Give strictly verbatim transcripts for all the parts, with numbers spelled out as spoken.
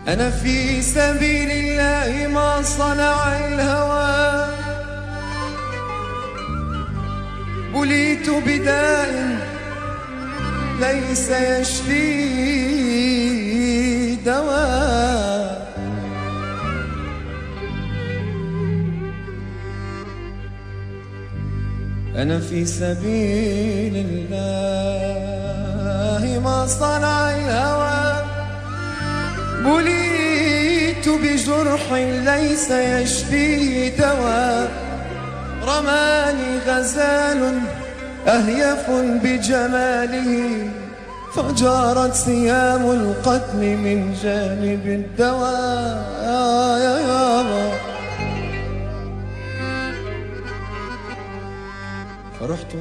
أنا في سبيل الله ما صنع الهوى، بليت بداء ليس يشفي دواء. أنا في سبيل الله ما صنع الهوى، بليت بجرح ليس يشفيه دواء. رماني غزال أهيف بجماله، فجارت سيام القتل من جانب الدواء. يا يابا فرحت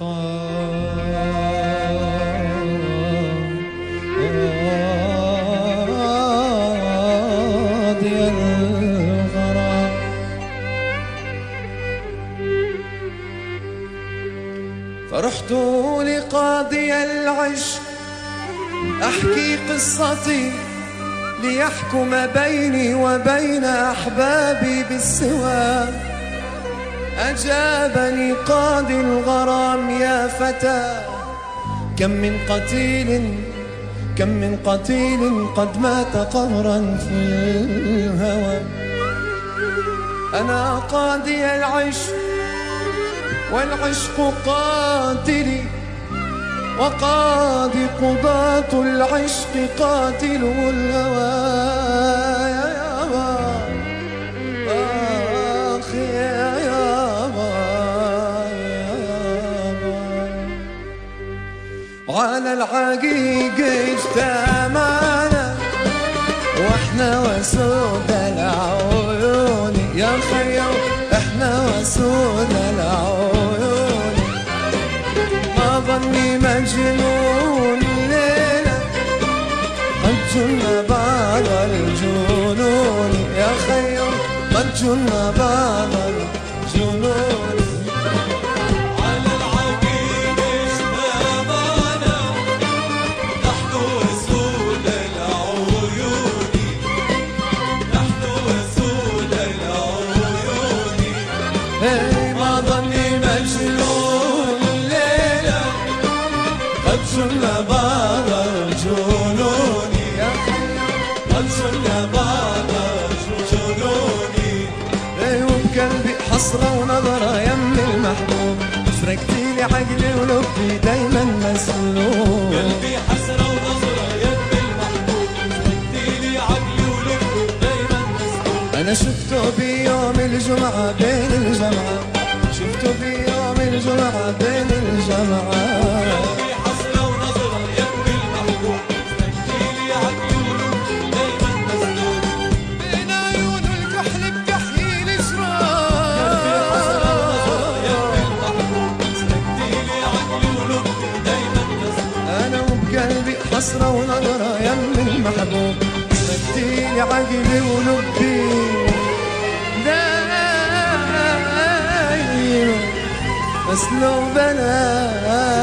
لقاضي الغرام، فرحت لقاضي العشق أحكي قصتي ليحكم بيني وبين أحبابي بالسوى. أجابني قاضي الغرام يا فتى، كم من قتيل كم من قتيل قد مات قهرا في الهوى. أنا قاضي العشق والعشق قاتلي، وقاضي قضاة العشق قاتل الهوى. يا يابا آخ يا يابا يا يابا. وعلى العقيق اجتمعنا واحنا وسود العيون، يا خيو احنا وسود العيون. ما ظني مجنون ليلة قد جن بعض الجنون، يا خيو قد جن بعض الجنون. على العقيق اجتمعنا نحن وسود العيون، نحن وسود العيون. ما ظني مجنون ليلة قد جن بعض الجنون، يا خيو قد جن بعض الجنون. وبقلبي حسرة ونظرة يم المحبوب، سرقتيلي عقلي ولبي دايما مسلوب. قلبي حسرة ونظرة يم المحبوب، سرقتيلي عقلي ولبي دايما مسلوب. أنا شفته بيوم الجمعة بين الجمعة، شفته بيوم الجمعة بين الجمعة. قلبي حسرة ونظرة يم المحبوب، سرقتيلي عقلي ولبي دايما مسلوب. بين عيون الكحل بكحيل شراب، قلبي حسرة ونظرة يم المحبوب، سرقتيلي عقلي ولبي دايما مسلوب. أنا وبقلبي حسرة ونظرة يم المحبوب، سرقتيلي عقلي ولبي دايما مسلوب. أنا